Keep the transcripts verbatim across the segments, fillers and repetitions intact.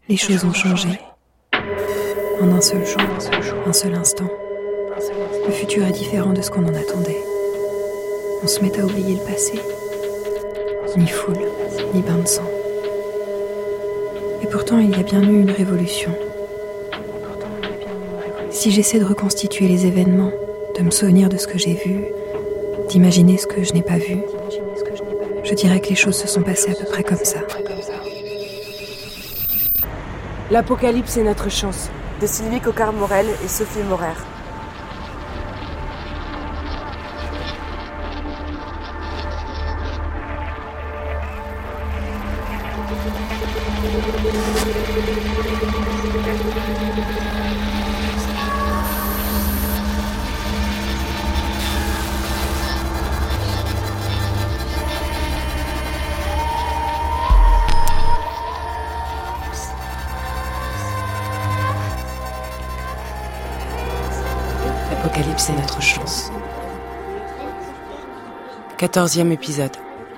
Les choses ont changé. En un seul jour, un seul instant. Le futur est différent de ce qu'on en attendait. On se met à oublier le passé. Ni foule, ni bain de sang. Et pourtant, il y a bien eu une révolution. Si j'essaie de reconstituer les événements, de me souvenir de ce que j'ai vu, d'imaginer ce que je n'ai pas vu, je dirais que les choses se sont passées à peu près comme ça. L'apocalypse est notre chance, de Sylvie Coquard-Morel et Sophie Morer. L'apocalypse est notre chance. Quatorzième épisode.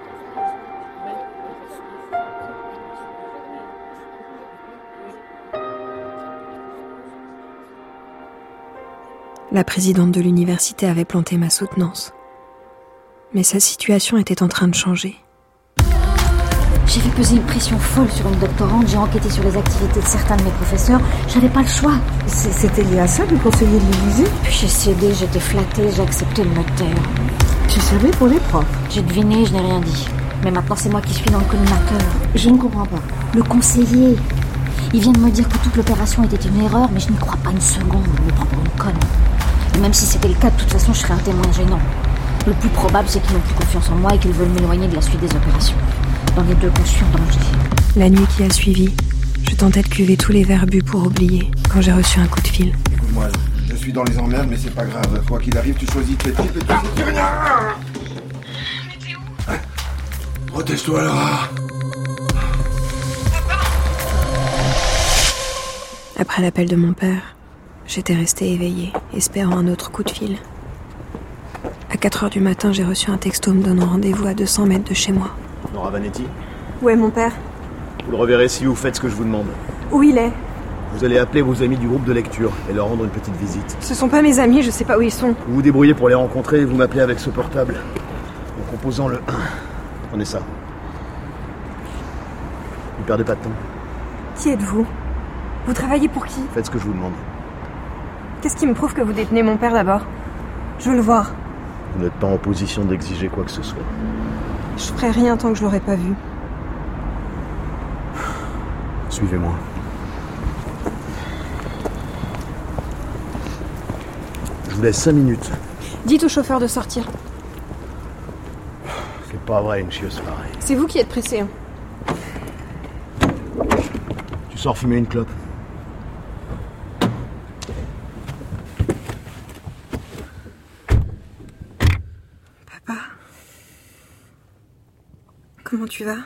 La présidente de l'université avait planté ma soutenance. Mais sa situation était en train de changer. J'ai fait peser une pression folle sur une doctorante, j'ai enquêté sur les activités de certains de mes professeurs, j'avais pas le choix. C'était lié à ça, le conseiller de l'Élysée? Puis j'ai cédé, j'étais flattée, j'ai accepté de me taire. Tu savais pour les profs? J'ai deviné, je n'ai rien dit. Mais maintenant c'est moi qui suis dans le collimateur. Je ne comprends pas. Le conseiller, il vient de me dire que toute l'opération était une erreur, mais je n'y crois pas une seconde, il me prend pour une conne. Et même si c'était le cas, de toute façon je serais un témoin gênant. Le plus probable c'est qu'ils n'ont plus confiance en moi et qu'ils veulent m'éloigner de la suite des opérations. Dans les deux cas, je suis en danger. La nuit qui a suivi, je tentais de cuver tous les verres bu pour oublier, quand j'ai reçu un coup de fil. Écoute-moi, je suis dans les emmerdes, mais c'est pas grave. Quoi qu'il arrive, tu choisis tes types et tu dis rien. Mais t'es où? Hein? Protège-toi, Laura. Après l'appel de mon père, j'étais restée éveillée, espérant un autre coup de fil. À quatre heures du matin, j'ai reçu un texto me donnant rendez-vous à deux cents mètres de chez moi. Nora Vanetti, Où est mon père? vous le reverrez si vous faites ce que je vous demande. Où il est? Vous allez appeler vos amis du groupe de lecture et leur rendre une petite visite. Ce sont pas mes amis, je sais pas où ils sont. Vous vous débrouillez pour les rencontrer et vous m'appelez avec ce portable. En composant le un. Prenez ça. Ne perdez pas de temps. Qui êtes-vous? Vous travaillez pour qui? Faites ce que je vous demande. Qu'est-ce qui me prouve que vous détenez mon père d'abord? Je veux le voir. Vous n'êtes pas en position d'exiger quoi que ce soit. Je ferai rien tant que je l'aurai pas vu. Suivez-moi. Je vous laisse cinq minutes. Dites au chauffeur de sortir. C'est pas vrai, une chieuse pareille. C'est vous qui êtes pressé. Hein. Tu sors fumer une clope. Papa? Comment tu vas?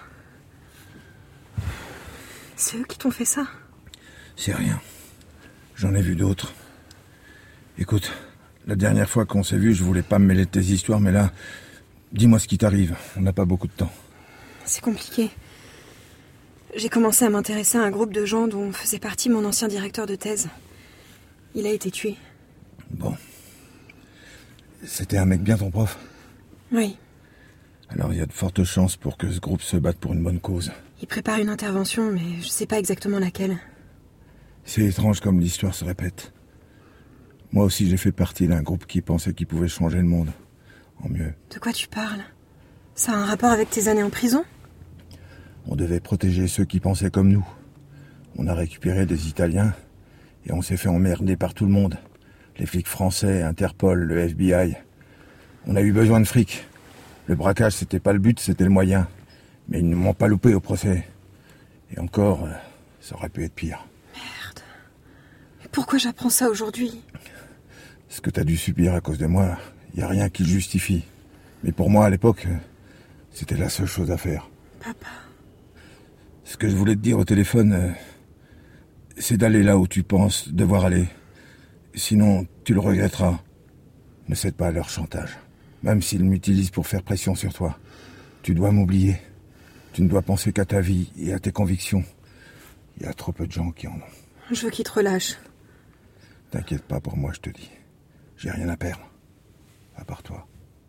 C'est eux qui t'ont fait ça? C'est rien. J'en ai vu d'autres. Écoute, la dernière fois qu'on s'est vu, je voulais pas me mêler de tes histoires, mais là, dis-moi ce qui t'arrive. On n'a pas beaucoup de temps. C'est compliqué. J'ai commencé à m'intéresser à un groupe de gens dont faisait partie mon ancien directeur de thèse. Il a été tué. Bon. C'était un mec bien, ton prof? Oui. Alors il y a de fortes chances pour que ce groupe se batte pour une bonne cause. Il prépare une intervention, mais je sais pas exactement laquelle. C'est étrange comme l'histoire se répète. Moi aussi j'ai fait partie d'un groupe qui pensait qu'il pouvait changer le monde. En mieux. De quoi tu parles? Ça a un rapport avec tes années en prison? On devait protéger ceux qui pensaient comme nous. On a récupéré des Italiens et on s'est fait emmerder par tout le monde. Les flics français, Interpol, le F B I. On a eu besoin de fric. Le braquage, c'était pas le but, c'était le moyen. Mais ils ne m'ont pas loupé au procès. Et encore, ça aurait pu être pire. Merde. Mais pourquoi j'apprends ça aujourd'hui? Ce que t'as dû subir à cause de moi, y a rien qui le justifie. Mais pour moi, à l'époque, c'était la seule chose à faire. Papa. Ce que je voulais te dire au téléphone, c'est d'aller là où tu penses devoir aller. Sinon, tu le regretteras. Ne cède pas à leur chantage. Même s'ils m'utilisent pour faire pression sur toi. Tu dois m'oublier. Tu ne dois penser qu'à ta vie et à tes convictions. Il y a trop peu de gens qui en ont. Je veux qu'il te relâche. T'inquiète pas pour moi, je te dis. J'ai rien à perdre. À part toi.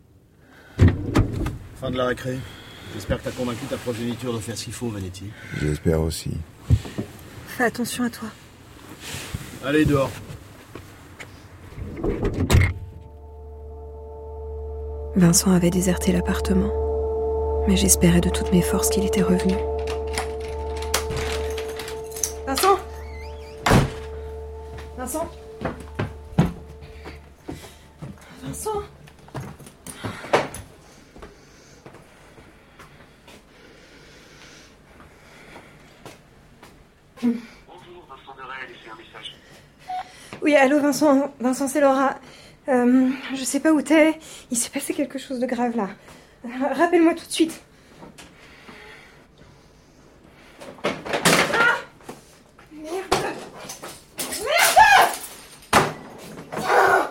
Fin de la récré. J'espère que t'as convaincu ta progéniture de faire ce qu'il faut, Vanetti. J'espère aussi. Fais attention à toi. Allez, dehors. Vincent avait déserté l'appartement. Mais j'espérais de toutes mes forces qu'il était revenu. Vincent Vincent Vincent Bonjour, Vincent Deray a laissé un message. Oui, allô Vincent, Vincent c'est Laura. Euh, je sais pas où t'es, il s'est passé quelque chose de grave là. Euh, Rappelle-moi tout de suite. Ah Merde Merde ah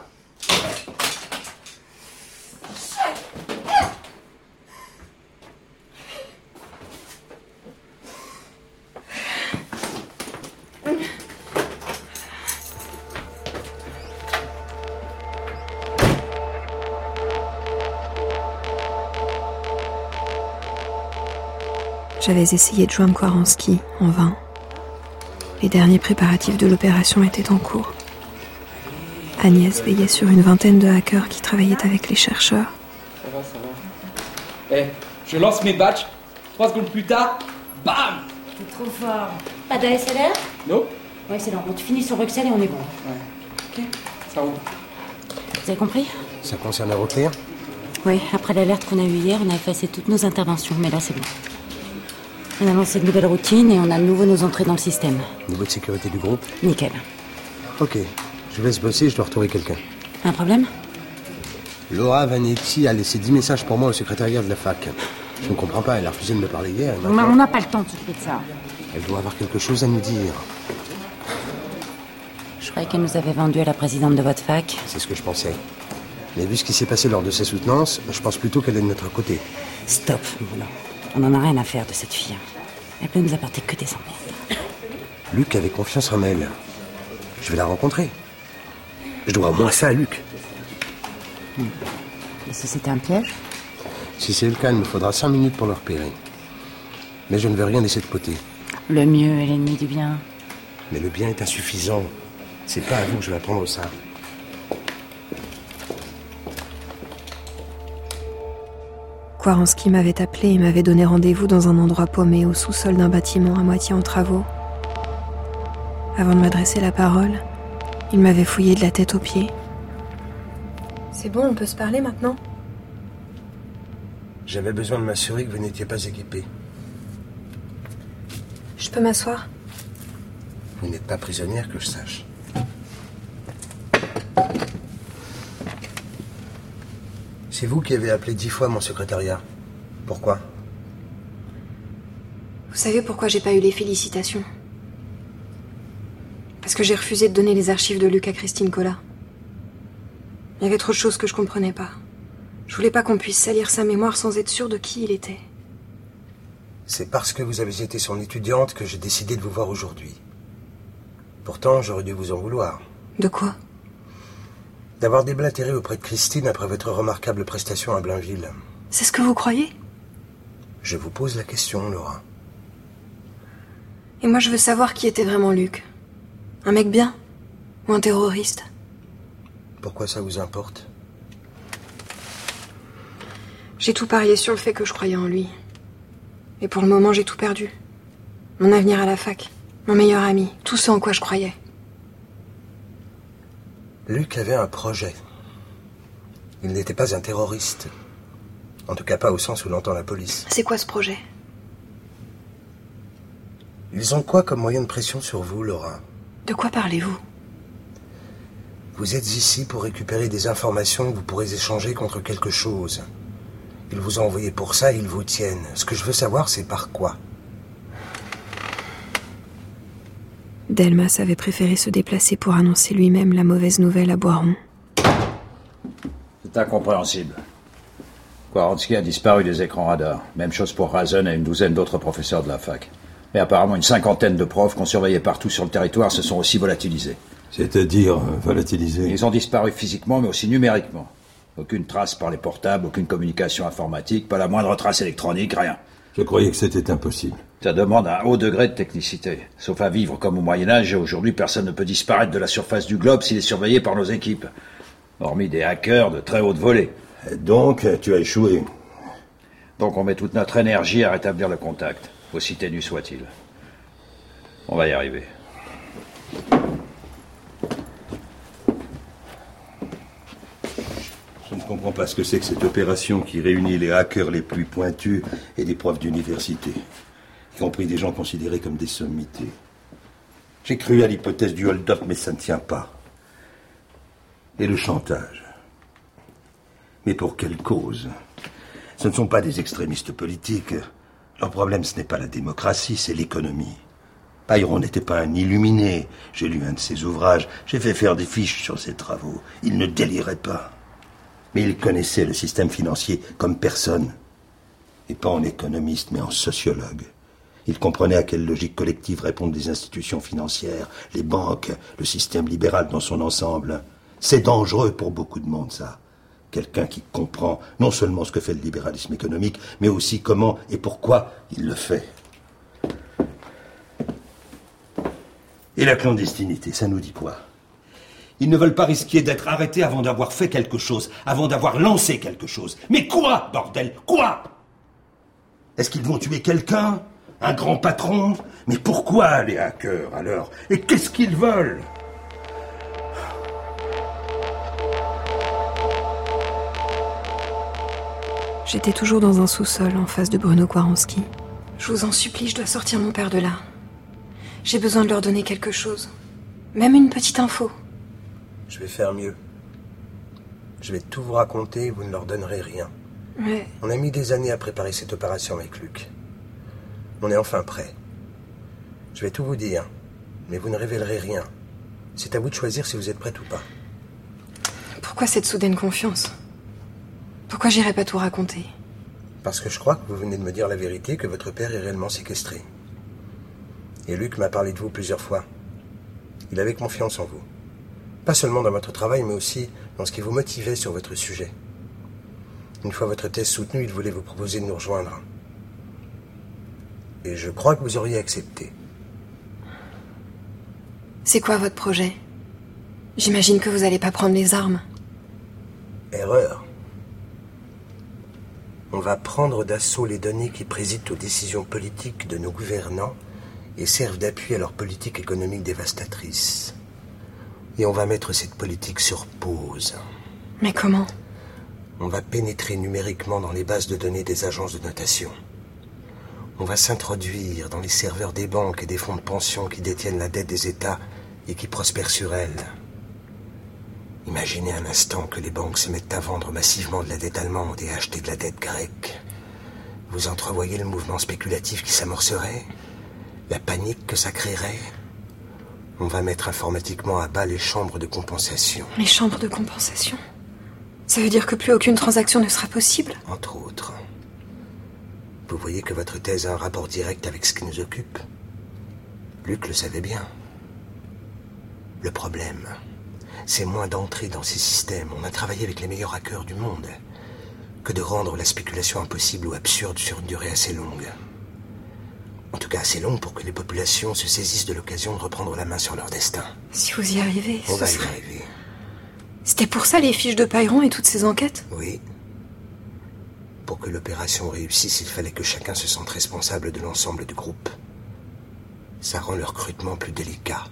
J'avais essayé de joindre Kwaranski, en vain. Les derniers préparatifs de l'opération étaient en cours. Agnès veillait sur une vingtaine de hackers qui travaillaient avec les chercheurs. Ça va, ça va. Eh, je lance mes batchs. Trois secondes plus tard, bam! T'es trop fort. Pas d'A S L R? Non? Ouais, excellent. Bon, tu finis sur Bruxelles et on est bon. Ouais. Ok, ça roule. Vous avez compris? Ça concerne Euroclear? Oui, après l'alerte qu'on a eue hier, on a effacé toutes nos interventions, mais là c'est bon. On a lancé de nouvelles routines et on a de nouveau nos entrées dans le système. Niveau de sécurité du groupe? Nickel. Ok, je vous laisse bosser, je dois retrouver quelqu'un. Un problème? Laura Vanetti a laissé dix messages pour moi au secrétariat de la fac. Je ne comprends pas, elle a refusé de me parler hier. On n'a on n'a pas le temps de s'occuper de ça. Elle doit avoir quelque chose à nous dire. Je croyais qu'elle nous avait vendu à la présidente de votre fac. C'est ce que je pensais. Mais vu ce qui s'est passé lors de sa soutenance, je pense plutôt qu'elle est de notre côté. Stop, voilà. On n'en a rien à faire de cette fille. Elle peut nous apporter que des emmerdes. Luc avait confiance en elle. Je vais la rencontrer. Je dois au moins ça à Luc. Hmm. Et si c'était un piège? Si c'est le cas, il me faudra cinq minutes pour le repérer. Mais je ne veux rien laisser de côté. Le mieux est l'ennemi du bien. Mais le bien est insuffisant. C'est pas à vous que je vais apprendre ça. Kwaranski m'avait appelé et m'avait donné rendez-vous dans un endroit paumé au sous-sol d'un bâtiment à moitié en travaux. Avant de m'adresser la parole, il m'avait fouillé de la tête aux pieds. C'est bon, on peut se parler maintenant? J'avais besoin de m'assurer que vous n'étiez pas équipé. Je peux m'asseoir? Vous n'êtes pas prisonnière, que je sache. C'est vous qui avez appelé dix fois mon secrétariat. Pourquoi? Vous savez pourquoi j'ai pas eu les félicitations? Parce que j'ai refusé de donner les archives de Luc à Christine Collat. Il y avait trop de choses que je comprenais pas. Je voulais pas qu'on puisse salir sa mémoire sans être sûr de qui il était. C'est parce que vous avez été son étudiante que j'ai décidé de vous voir aujourd'hui. Pourtant, j'aurais dû vous en vouloir. De quoi? D'avoir déblatéré auprès de Christine après votre remarquable prestation à Blainville. C'est ce que vous croyez? Je vous pose la question, Laura. Et moi, je veux savoir qui était vraiment Luc. Un mec bien? Ou un terroriste? Pourquoi ça vous importe? J'ai tout parié sur le fait que je croyais en lui. Et pour le moment, j'ai tout perdu. Mon avenir à la fac, mon meilleur ami, tout ce en quoi je croyais. Luc avait un projet. Il n'était pas un terroriste. En tout cas pas au sens où l'entend la police. C'est quoi ce projet? Ils ont quoi comme moyen de pression sur vous, Laura? De quoi parlez-vous? Vous êtes ici pour récupérer des informations que vous pourrez échanger contre quelque chose. Ils vous ont envoyé pour ça et ils vous tiennent. Ce que je veux savoir, c'est par quoi? Delmas avait préféré se déplacer pour annoncer lui-même la mauvaise nouvelle à Boiron. C'est incompréhensible. Kwaranski a disparu des écrans radars. Même chose pour Razen et une douzaine d'autres professeurs de la fac. Et apparemment, une cinquantaine de profs qu'on surveillait partout sur le territoire se sont aussi volatilisés. C'est-à-dire euh, volatilisés? Ils ont disparu physiquement, mais aussi numériquement. Aucune trace par les portables, aucune communication informatique, pas la moindre trace électronique, rien. Je croyais que c'était impossible. Ça demande un haut degré de technicité. Sauf à vivre comme au Moyen-Âge, aujourd'hui, personne ne peut disparaître de la surface du globe s'il est surveillé par nos équipes. Hormis des hackers de très haute volée. Donc, tu as échoué. Donc on met toute notre énergie à rétablir le contact, aussi ténu soit-il. On va y arriver. Je ne comprends pas ce que c'est que cette opération qui réunit les hackers les plus pointus et des profs d'université, y compris des gens considérés comme des sommités. J'ai cru à l'hypothèse du hold-up, mais ça ne tient pas. Et le chantage. Mais pour quelle cause? Ce ne sont pas des extrémistes politiques. Leur problème, ce n'est pas la démocratie, c'est l'économie. Payron n'était pas un illuminé. J'ai lu un de ses ouvrages. J'ai fait faire des fiches sur ses travaux. Il ne délirait pas. Mais il connaissait le système financier comme personne. Et pas en économiste, mais en sociologue. Il comprenait à quelle logique collective répondent les institutions financières, les banques, le système libéral dans son ensemble. C'est dangereux pour beaucoup de monde, ça. Quelqu'un qui comprend non seulement ce que fait le libéralisme économique, mais aussi comment et pourquoi il le fait. Et la clandestinité, ça nous dit quoi? Ils ne veulent pas risquer d'être arrêtés avant d'avoir fait quelque chose, avant d'avoir lancé quelque chose. Mais quoi, bordel? Quoi? Est-ce qu'ils vont tuer quelqu'un? Un grand patron? Mais pourquoi les hackers, alors? Et qu'est-ce qu'ils veulent? J'étais toujours dans un sous-sol en face de Bruno Kwaronski. Je vous en supplie, je dois sortir mon père de là. J'ai besoin de leur donner quelque chose. Même une petite info. Je vais faire mieux. Je vais tout vous raconter et vous ne leur donnerez rien. Mais... On a mis des années à préparer cette opération avec Luc. On est enfin prêt. Je vais tout vous dire, mais vous ne révélerez rien. C'est à vous de choisir si vous êtes prête ou pas. Pourquoi cette soudaine confiance? Pourquoi j'irais pas tout raconter? Parce que je crois que vous venez de me dire la vérité, que votre père est réellement séquestré. Et Luc m'a parlé de vous plusieurs fois. Il avait confiance en vous. Pas seulement dans votre travail, mais aussi dans ce qui vous motivait sur votre sujet. Une fois votre thèse soutenue, il voulait vous proposer de nous rejoindre. Et je crois que vous auriez accepté. C'est quoi votre projet? J'imagine que vous allez pas prendre les armes. Erreur. On va prendre d'assaut les données qui président aux décisions politiques de nos gouvernants et servent d'appui à leur politique économique dévastatrice. Et on va mettre cette politique sur pause. Mais comment? On va pénétrer numériquement dans les bases de données des agences de notation. On va s'introduire dans les serveurs des banques et des fonds de pension qui détiennent la dette des États et qui prospèrent sur elle. Imaginez un instant que les banques se mettent à vendre massivement de la dette allemande et à acheter de la dette grecque. Vous entrevoyez le mouvement spéculatif qui s'amorcerait? La panique que ça créerait? On va mettre informatiquement à bas les chambres de compensation. Les chambres de compensation? Ça veut dire que plus aucune transaction ne sera possible? Entre autres. Vous voyez que votre thèse a un rapport direct avec ce qui nous occupe. Luc le savait bien. Le problème, c'est moins d'entrer dans ces systèmes. On a travaillé avec les meilleurs hackers du monde que de rendre la spéculation impossible ou absurde sur une durée assez longue. En tout cas assez longue pour que les populations se saisissent de l'occasion de reprendre la main sur leur destin. Si vous y arrivez, On ce va serait... y arriver. C'était pour ça les fiches de Payron et toutes ces enquêtes? Oui. Pour que l'opération réussisse, il fallait que chacun se sente responsable de l'ensemble du groupe. Ça rend le recrutement plus délicat.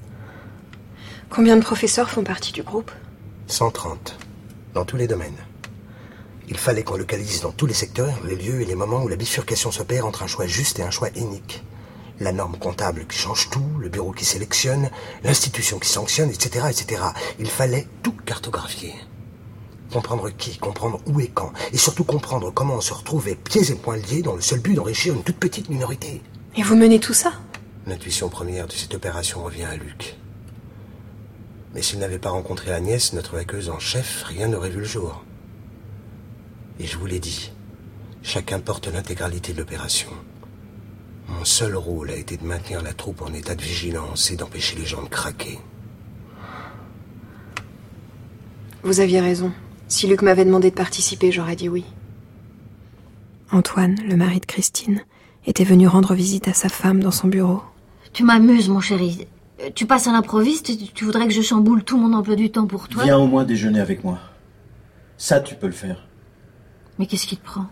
Combien de professeurs font partie du groupe? cent trente, dans tous les domaines. Il fallait qu'on localise dans tous les secteurs les lieux et les moments où la bifurcation s'opère entre un choix juste et un choix inique. La norme comptable qui change tout, le bureau qui sélectionne, l'institution qui sanctionne, et cetera, et cetera. Il fallait tout cartographier. Comprendre qui, comprendre où et quand, et surtout comprendre comment on se retrouvait pieds et poings liés dans le seul but d'enrichir une toute petite minorité. Et vous menez tout ça? L'intuition première de cette opération revient à Luc. Mais s'il n'avait pas rencontré Agnès, notre hackeuse en chef, rien n'aurait vu le jour. Et je vous l'ai dit, chacun porte l'intégralité de l'opération. Mon seul rôle a été de maintenir la troupe en état de vigilance et d'empêcher les gens de craquer. Vous aviez raison. Si Luc m'avait demandé de participer, j'aurais dit oui. Antoine, le mari de Christine, était venu rendre visite à sa femme dans son bureau. Tu m'amuses, mon chéri. Tu passes à l'improviste et tu voudrais que je chamboule tout mon emploi du temps pour toi? Viens au moins déjeuner avec moi. Ça, tu peux le faire. Mais qu'est-ce qui te prend?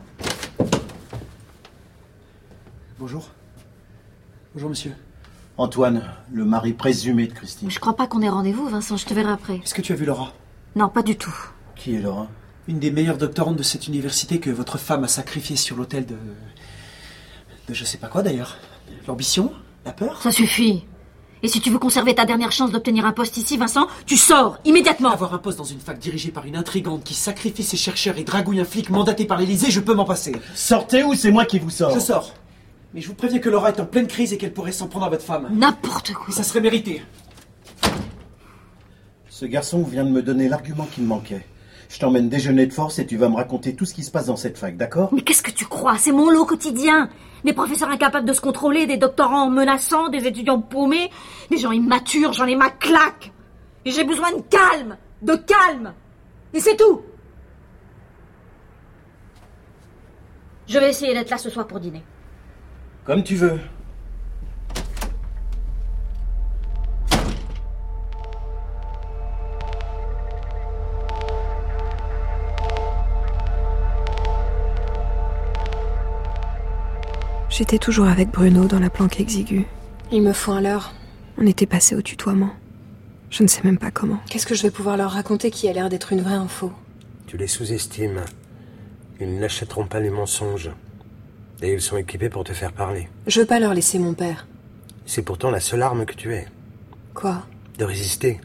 Bonjour. Bonjour, monsieur. Antoine, le mari présumé de Christine. Je crois pas qu'on ait rendez-vous, Vincent. Je te verrai après. Est-ce que tu as vu Laura? Non, pas du tout. Qui est Laura? Une des meilleures doctorantes de cette université que votre femme a sacrifiée sur l'autel de... de je sais pas quoi, d'ailleurs. L'ambition? La peur? Ça suffit. Et si tu veux conserver ta dernière chance d'obtenir un poste ici, Vincent, tu sors, immédiatement. Avoir un poste dans une fac dirigée par une intrigante qui sacrifie ses chercheurs et dragouille un flic mandaté par l'Élysée, je peux m'en passer. Sortez ou c'est moi qui vous sors? Je sors. Mais je vous préviens que Laura est en pleine crise et qu'elle pourrait s'en prendre à votre femme. N'importe quoi. Et ça serait mérité. Ce garçon vient de me donner l'argument qui me manquait. Je t'emmène déjeuner de force et tu vas me raconter tout ce qui se passe dans cette fac, d'accord? Mais qu'est-ce que tu crois? C'est mon lot quotidien. Des professeurs incapables de se contrôler, des doctorants menaçants, des étudiants paumés, des gens immatures, j'en ai ma claque. Et j'ai besoin de calme, de calme. Et c'est tout. Je vais essayer d'être là ce soir pour dîner. Comme tu veux. J'étais toujours avec Bruno dans la planque exiguë. Il me faut un leurre. On était passé au tutoiement. Je ne sais même pas comment. Qu'est-ce que je vais pouvoir leur raconter qui a l'air d'être une vraie info? Tu les sous-estimes. Ils n'achèteront pas les mensonges. Et ils sont équipés pour te faire parler. Je veux pas leur laisser mon père. C'est pourtant la seule arme que tu aies. Quoi? De résister.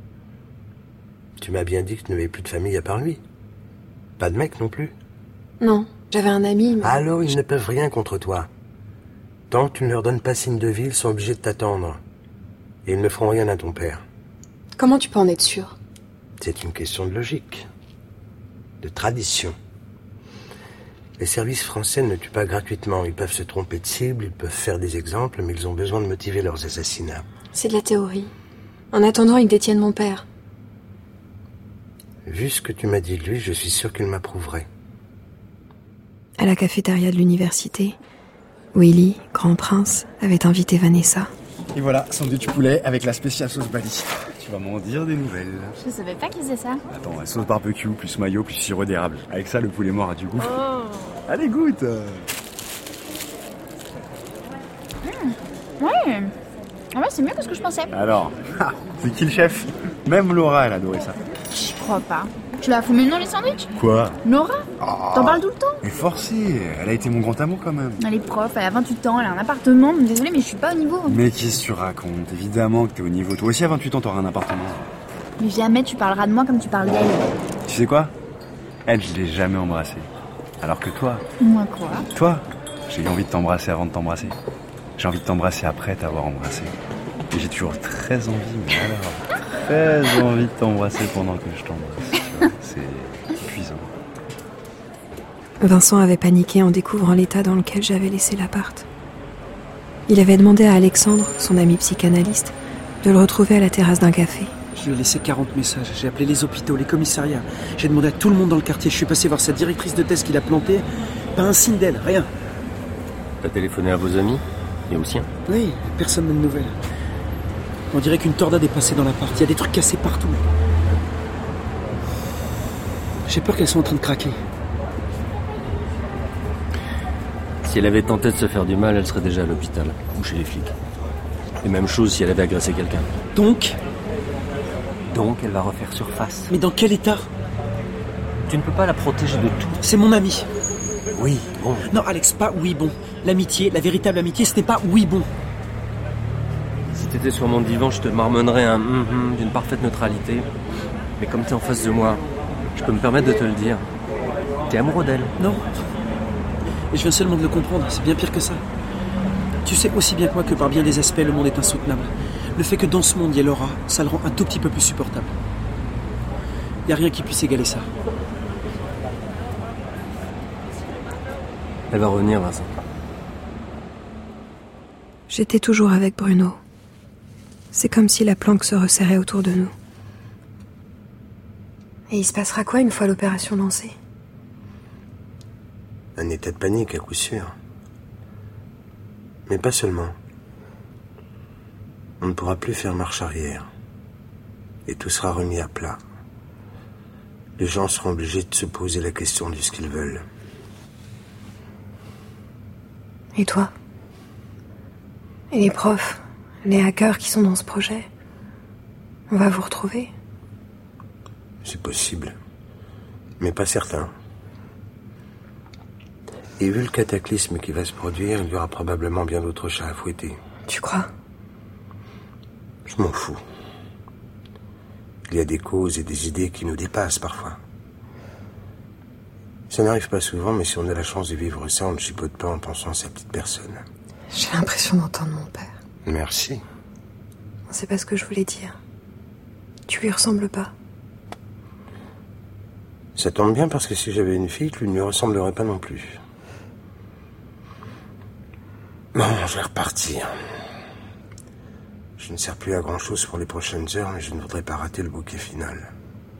Tu m'as bien dit que tu n'avais plus de famille à part lui. Pas de mec non plus. Non, j'avais un ami, mais... Alors ils ne peuvent rien contre toi. Tant que tu ne leur donnes pas signe de vie, ils sont obligés de t'attendre. Et ils ne feront rien à ton père. Comment tu peux en être sûr? C'est une question de logique. De tradition. Les services français ne tuent pas gratuitement. Ils peuvent se tromper de cible, ils peuvent faire des exemples, mais ils ont besoin de motiver leurs assassinats. C'est de la théorie. En attendant, ils détiennent mon père. Vu ce que tu m'as dit de lui, je suis sûr qu'il m'approuverait. À la cafétéria de l'université, Willy, grand prince, avait invité Vanessa. Et voilà, sandwich poulet avec la spéciale sauce Bali. Tu vas m'en dire des nouvelles. Je savais pas qu'ils faisaient ça. Attends, sauce barbecue, plus mayo, plus sirop d'érable. Avec ça, le poulet mort a du goût. Oh. Allez, goûte. Mmh. Ouais. Ah ouais, c'est mieux que ce que je pensais. Alors, c'est qui le chef? Même Laura, elle adorait ça. Je crois pas. Tu l'as fumé dans les sandwichs? Quoi? Laura? Oh. T'en parles tout le temps? Mais forcé, elle a été mon grand amour quand même. Elle est prof, elle a vingt-huit ans, elle a un appartement. Désolée, mais je suis pas au niveau. Mais qu'est-ce que tu racontes? Évidemment que t'es au niveau. Toi aussi à vingt-huit ans, t'auras un appartement. Mais jamais tu parleras de moi comme tu parles d'elle. Tu sais quoi? Elle, je l'ai jamais embrassée. Alors que toi... Moi quoi? Toi, j'ai eu envie de t'embrasser avant de t'embrasser. J'ai envie de t'embrasser après t'avoir embrassé. Et j'ai toujours très envie, mais alors... très envie de t'embrasser pendant que je t'embrasse. Tu vois, c'est épuisant. Vincent avait paniqué en découvrant l'état dans lequel j'avais laissé l'appart. Il avait demandé à Alexandre, son ami psychanalyste, de le retrouver à la terrasse d'un café. Je lui ai laissé quarante messages. J'ai appelé les hôpitaux, les commissariats. J'ai demandé à tout le monde dans le quartier. Je suis passé voir sa directrice de thèse qui l'a planté. Pas un signe d'elle, rien. T'as téléphoné à vos amis et aux siens? Oui, personne n'a de nouvelles. On dirait qu'une tornade est passée dans l'appart. Il y a des trucs cassés partout. J'ai peur qu'elles soient en train de craquer. Si elle avait tenté de se faire du mal, elle serait déjà à l'hôpital ou chez les flics. Et même chose si elle avait agressé quelqu'un. Donc Donc elle va refaire surface. Mais dans quel état? Tu ne peux pas la protéger de tout. C'est mon ami. Oui, bon. Non, Alex, pas oui, bon. L'amitié, la véritable amitié, ce n'est pas oui, bon. Si t'étais sur mon divan, je te marmonnerais un hum-hum d'une parfaite neutralité. Mais comme t'es en face de moi, je peux me permettre de te le dire. T'es amoureux d'elle. Non. Et je viens seulement de le comprendre, c'est bien pire que ça. Tu sais aussi bien que moi que par bien des aspects, le monde est insoutenable. Le fait que dans ce monde, il y ait Laura, ça le rend un tout petit peu plus supportable. Il n'y a rien qui puisse égaler ça. Elle va revenir, Vincent. J'étais toujours avec Bruno. C'est comme si la planque se resserrait autour de nous. Et il se passera quoi une fois l'opération lancée? Un état de panique à coup sûr. Mais pas seulement. On ne pourra plus faire marche arrière. Et tout sera remis à plat. Les gens seront obligés de se poser la question de ce qu'ils veulent. Et toi? Et les profs, les hackers qui sont dans ce projet? On va vous retrouver? C'est possible. Mais pas certain. Et vu le cataclysme qui va se produire, il y aura probablement bien d'autres chats à fouetter. Tu crois? Je m'en fous. Il y a des causes et des idées qui nous dépassent parfois. Ça n'arrive pas souvent, mais si on a la chance de vivre ça, on ne chipote pas en pensant à sa petite personne. J'ai l'impression d'entendre mon père. Merci. C'est pas ce que je voulais dire. Tu lui ressembles pas. Ça tombe bien parce que si j'avais une fille, tu ne lui ressemblerais pas non plus. Bon, je vais repartir. Je ne sers plus à grand chose pour les prochaines heures, mais je ne voudrais pas rater le bouquet final.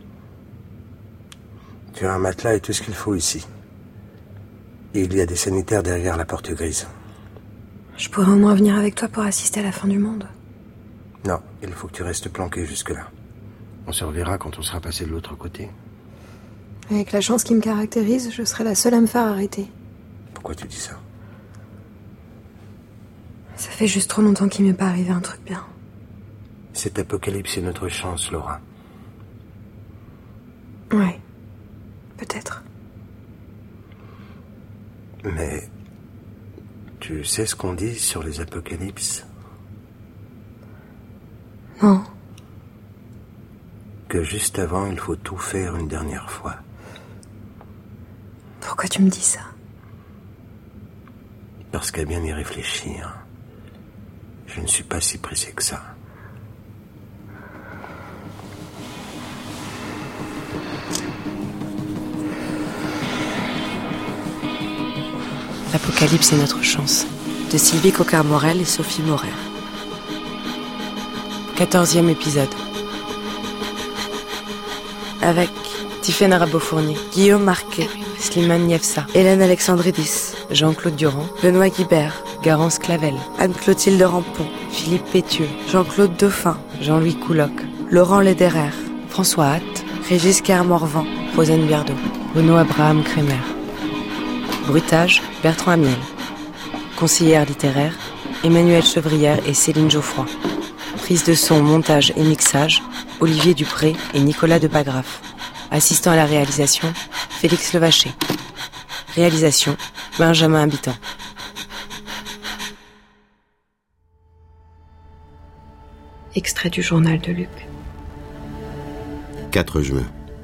Tu as un matelas et tout ce qu'il faut ici. Et il y a des sanitaires derrière la porte grise. Je pourrais au moins venir avec toi pour assister à la fin du monde. Non, il faut que tu restes planqué jusque-là. On se reverra quand on sera passé de l'autre côté. Avec la chance qui me caractérise, je serai la seule à me faire arrêter. Pourquoi tu dis ça? Ça fait juste trop longtemps qu'il m'est pas arrivé un truc bien. Cet apocalypse est notre chance, Laura. Ouais, peut-être. Mais tu sais ce qu'on dit sur les apocalypses? Non. Que juste avant, il faut tout faire une dernière fois. Pourquoi tu me dis ça? Parce qu'à bien y réfléchir, je ne suis pas si pressé que ça. L'apocalypse est notre chance. De Sylvie Coquart-Morel et Sophie Morer. Quatorzième épisode. Avec Tiffaine Rabeau-Fournier, Guillaume Marquet, Slimane Yefsa, Hélène Alexandridis, Jean-Claude Durand, Benoît Guibert, Garance Clavel, Anne-Clotilde Rampon, Philippe Pétieux, Jean-Claude Dauphin, Jean-Louis Couloc, Laurent Lederer, François Hatt, Régis Kermorvan, Rosanne Biardot, Bruno Abraham Kremer. Bruitage, Bertrand Amiel. Conseillère littéraire, Emmanuelle Chevrière et Céline Geoffroy. Prise de son, montage et mixage, Olivier Dupré et Nicolas Depagraf. Assistant à la réalisation, Félix Levaché. Réalisation, Benjamin Habitant. Extrait du journal de Luc. quatre juin.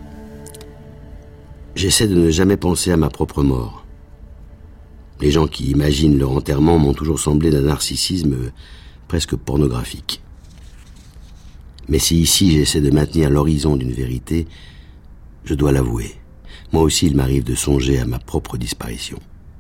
J'essaie de ne jamais penser à ma propre mort. Les gens qui imaginent leur enterrement m'ont toujours semblé d'un narcissisme presque pornographique. Mais si ici j'essaie de maintenir l'horizon d'une vérité, je dois l'avouer, moi aussi il m'arrive de songer à ma propre disparition.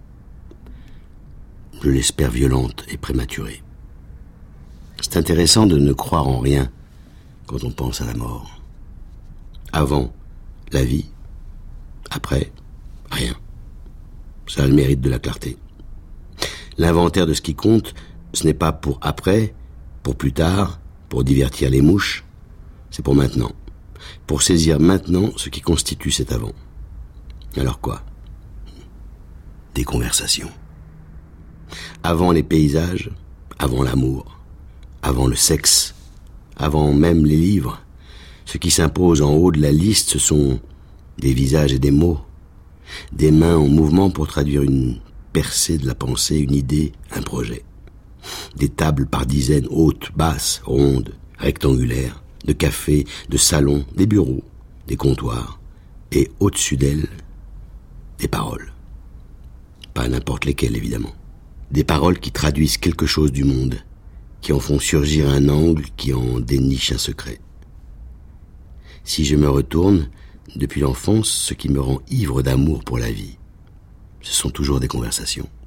Je l'espère violente et prématurée. C'est intéressant de ne croire en rien quand on pense à la mort. Avant, la vie. Après, rien. Ça a le mérite de la clarté. L'inventaire de ce qui compte, ce n'est pas pour après, pour plus tard, pour divertir les mouches, c'est pour maintenant. Pour saisir maintenant ce qui constitue cet avant. Alors quoi? Des conversations. Avant les paysages, avant l'amour, avant le sexe, avant même les livres, ce qui s'impose en haut de la liste, ce sont des visages et des mots, des mains en mouvement pour traduire une percée de la pensée, une idée, un projet. Des tables par dizaines, hautes, basses, rondes, rectangulaires, de cafés, de salons, des bureaux, des comptoirs, et au-dessus d'elles, des paroles. Pas n'importe lesquelles, évidemment. Des paroles qui traduisent quelque chose du monde, qui en font surgir un angle, qui en déniche un secret. Si je me retourne, depuis l'enfance, ce qui me rend ivre d'amour pour la vie, ce sont toujours des conversations.